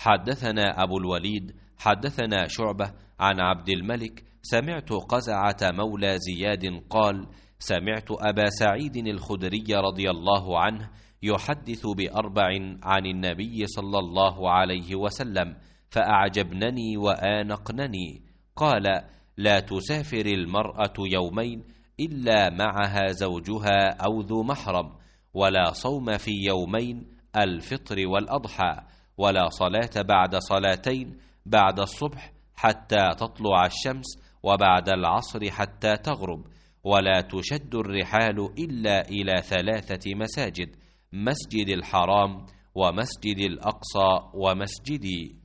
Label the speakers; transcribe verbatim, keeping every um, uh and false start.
Speaker 1: حدثنا أبو الوليد حدثنا شعبة عن عبد الملك سمعت قزعة مولى زياد قال: سمعت أبا سعيد الخدري رضي الله عنه يحدث بأربع عن النبي صلى الله عليه وسلم فأعجبنني وآنقنني. قال: لا تسافر المرأة يومين إلا معها زوجها أو ذو محرم، ولا صوم في يومين الفطر والأضحى، ولا صلاة بعد صلاتين، بعد الصبح حتى تطلع الشمس، وبعد العصر حتى تغرب، ولا تشد الرحال إلا إلى ثلاثة مساجد: مسجد الحرام ومسجد الأقصى ومسجدي.